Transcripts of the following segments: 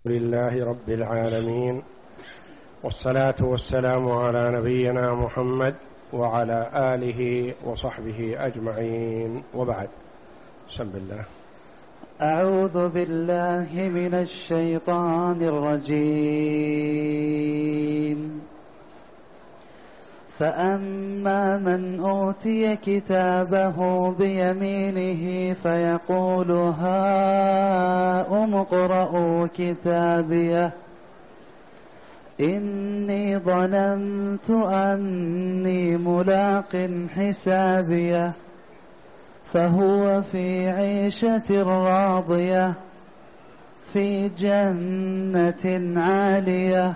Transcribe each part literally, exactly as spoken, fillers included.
لله رب العالمين، والصلاة والسلام على نبينا محمد وعلى آله وصحبه أجمعين، وبعد. بسم الله. أعوذ بالله من الشيطان الرجيم. فأما من أوتي كتابه بيمينه فيقول هاؤم اقرءوا كتابيه إني ظننت أني ملاق حسابيه فهو في عيشة راضية في جنة عالية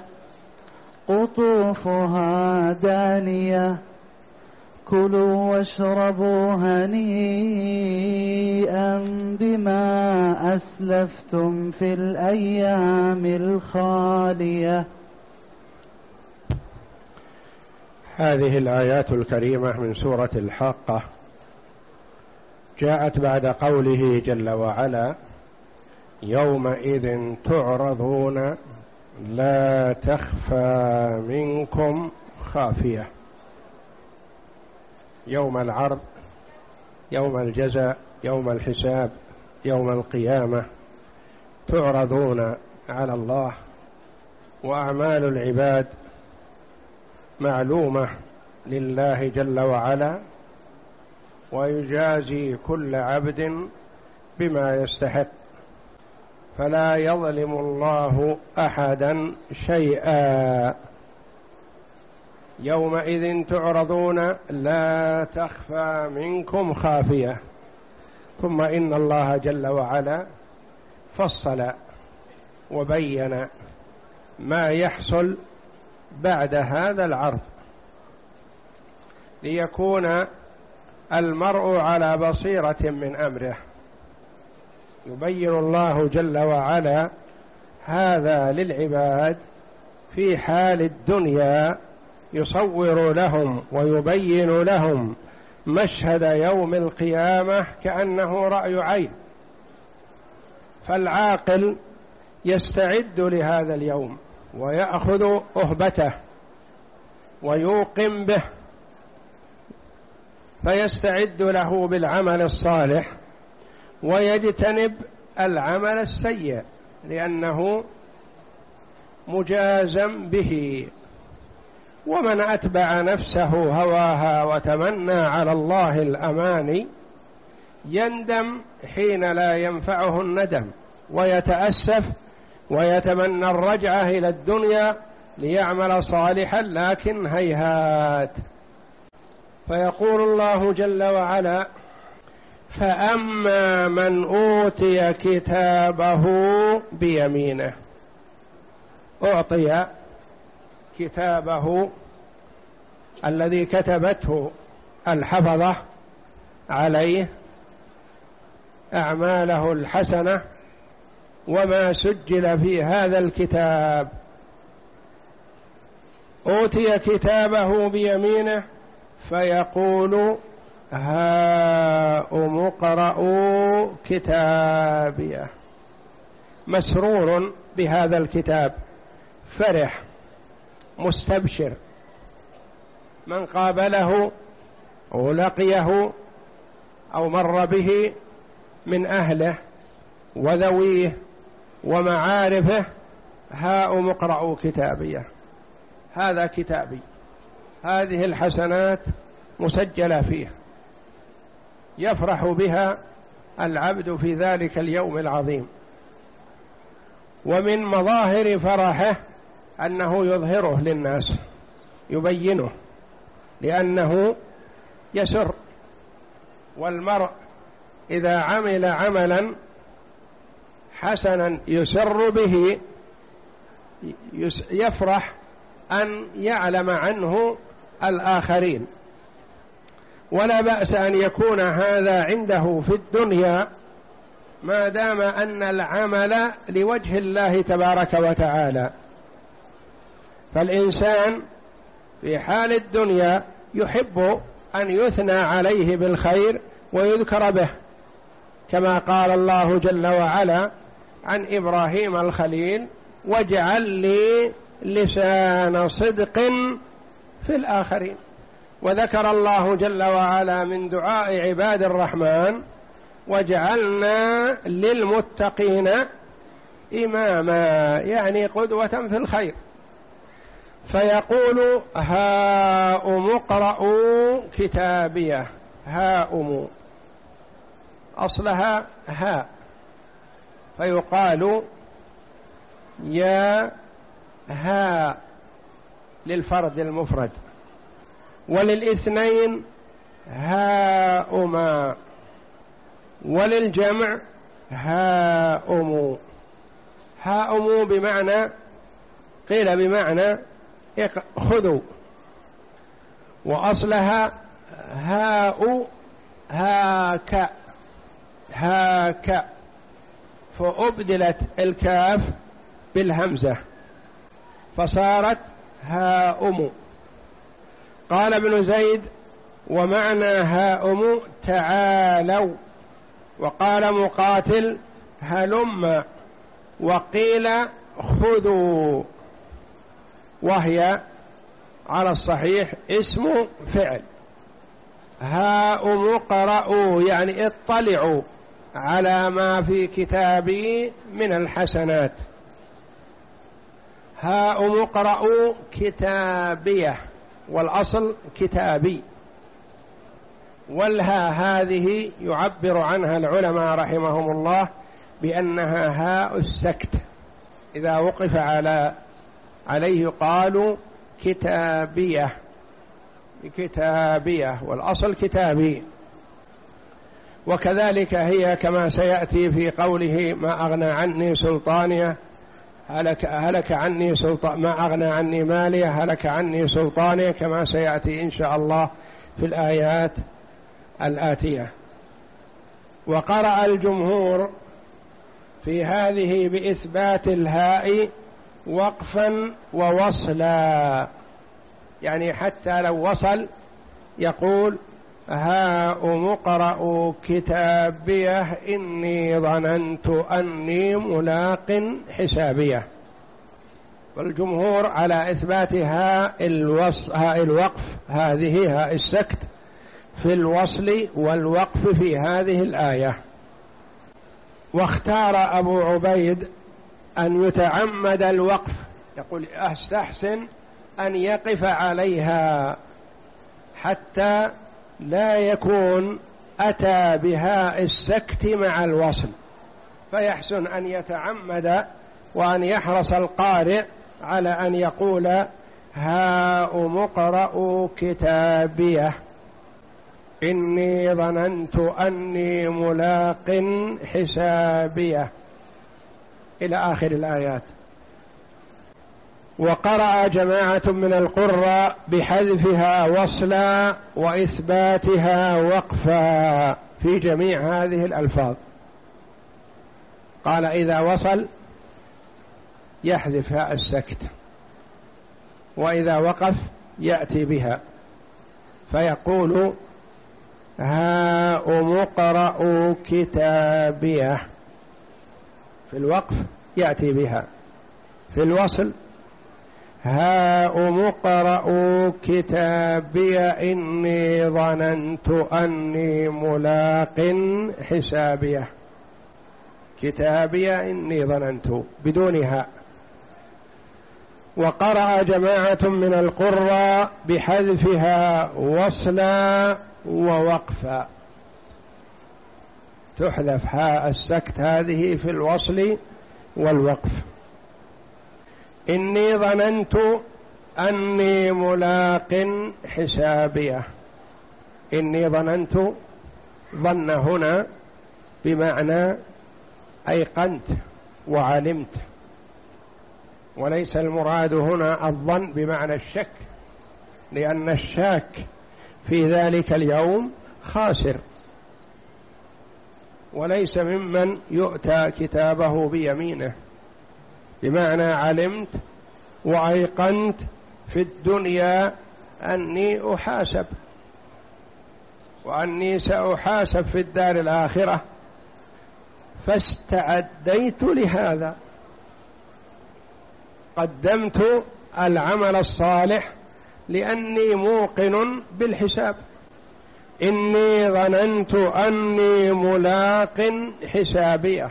قطوفها دانية كلوا واشربوا هنيئا بما أسلفتم في الأيام الخالية. هذه الآيات الكريمة من سورة الحاقة جاءت بعد قوله جل وعلا: يومئذ تعرضون لا تخفى منكم خافية. يوم العرض، يوم الجزاء، يوم الحساب، يوم القيامة، تعرضون على الله، وأعمال العباد معلومة لله جل وعلا، ويجازي كل عبد بما يستحق، فلا يظلم الله أحدا شيئا. يومئذ تعرضون لا تخفى منكم خافية. ثم إن الله جل وعلا فصل وبين ما يحصل بعد هذا العرض، ليكون المرء على بصيرة من أمره. يبين الله جل وعلا هذا للعباد في حال الدنيا، يصور لهم ويبين لهم مشهد يوم القيامة كأنه رأي عين، فالعاقل يستعد لهذا اليوم ويأخذ أهبته ويوقن به، فيستعد له بالعمل الصالح ويجتنب العمل السيء، لأنه مجازم به. ومن أتبع نفسه هواها وتمنى على الله الأماني يندم حين لا ينفعه الندم، ويتأسف ويتمنى الرجعة إلى الدنيا ليعمل صالحا، لكن هيهات. فيقول الله جل وعلا: فأما من أوتي كتابه بيمينه. أعطي كتابه الذي كتبته الحفظة عليه أعماله الحسنة وما سجل في هذا الكتاب. أوتي كتابه بيمينه فيقول هاؤم اقرءوا كتابيه. مسرور بهذا الكتاب، فرح مستبشر. من قابله أو لقيه أو مر به من أهله وذويه ومعارفه: هاؤم اقرءوا كتابيه، هذا كتابي، هذه الحسنات مسجلة فيه. يفرح بها العبد في ذلك اليوم العظيم. ومن مظاهر فرحه أنه يظهره للناس، يبينه، لأنه يسر. والمرء إذا عمل عملا حسنا يسر به يفرح أن يعلم عنه الآخرين. ولا بأس أن يكون هذا عنده في الدنيا ما دام أن العمل لوجه الله تبارك وتعالى. فالإنسان في حال الدنيا يحب أن يثنى عليه بالخير ويذكر به، كما قال الله جل وعلا عن إبراهيم الخليل: واجعل لي لسان صدق في الآخرين. وذكر الله جل وعلا من دعاء عباد الرحمن: واجعلنا للمتقين إماما، يعني قدوة في الخير. فيقول: هاؤم اقرءوا كتابيه. هاؤم أصلها هاء، فيقال يا هاء للفرد المفرد، وللاثنين هاؤما، وللجمع هاؤم. هاؤم بمعنى، قيل بمعنى خذوا، وأصلها هاء هاك هاك، فأبدلت الكاف بالهمزة فصارت هاؤم. قال ابن زيد: ومعنى هاؤم تعالوا. وقال مقاتل: هلم. وقيل: خذوا، وهي على الصحيح اسم فعل. هاؤم اقرءوا يعني اطلعوا على ما في كتابي من الحسنات. هاؤم اقرءوا كتابيه، والأصل كتابي. والها هذه يعبر عنها العلماء رحمهم الله بأنها هاء السكت، إذا وقف على عليه قالوا كتابية، كتابية، والأصل كتابي. وكذلك هي كما سيأتي في قوله: ما أغنى عني سلطانية، هلك, هلك عني سلطان، ما أغنى عني مالية، هلك عني سلطانية، كما سيأتي إن شاء الله في الآيات الآتية. وقرأ الجمهور في هذه بإثبات الهاء وقفا ووصلا، يعني حتى لو وصل يقول: هاؤم اقرءوا كتابيه إني ظننت أني ملاق حسابيه. والجمهور على إثبات هاء الوقف، هذه هاء السكت في الوصل والوقف في هذه الآية. واختار أبو عبيد أن يتعمد الوقف، يقول: أستحسن أن يقف عليها حتى لا يكون أتى بهاء السكت مع الوصل، فيحسن أن يتعمد وأن يحرص القارئ على أن يقول: هاؤم اقرءوا كتابيه إني ظننت أني ملاق حسابيه، إلى آخر الآيات. وقرأ جماعة من القراء بحذفها وصلا وإثباتها وقفا في جميع هذه الألفاظ. قال: إذا وصل يحذف هاء السكت، وإذا وقف يأتي بها، فيقول: هاؤم اقرءوا كتابيه. في الوقف يأتي بها، في الوصل: هاؤم اقرءوا كتابي إني ظننت أني ملاق حسابيه. كتابي إني ظننت بدون هاء. وقرأ جماعة من القراء بحذفها وصلا ووقفا، تحذف هاء السكت هذه في الوصل والوقف. إني ظننت أني ملاق حسابيه. إني ظننت، ظن هنا بمعنى أيقنت وعلمت، وليس المراد هنا الظن بمعنى الشك، لأن الشاك في ذلك اليوم خاسر، وليس ممن يؤتى كتابه بيمينه. بمعنى علمت وأيقنت في الدنيا أني أحاسب، وأني سأحاسب في الدار الآخرة، فاستعديت لهذا، قدمت العمل الصالح لأني موقن بالحساب. إني ظننت أني ملاق حسابيه،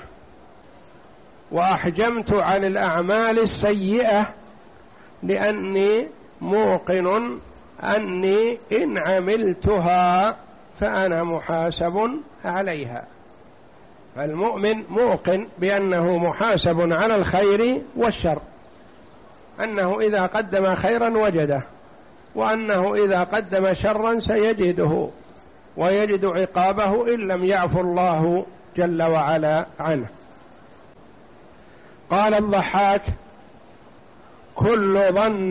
وأحجمت عن الأعمال السيئة لأني موقن أني إن عملتها فأنا محاسب عليها. المؤمن موقن بأنه محاسب على الخير والشر، أنه إذا قدم خيرا وجده، وأنه إذا قدم شرا سيجده ويجد عقابه إن لم يعفو الله جل وعلا عنه. قال الضحاك: كل ظن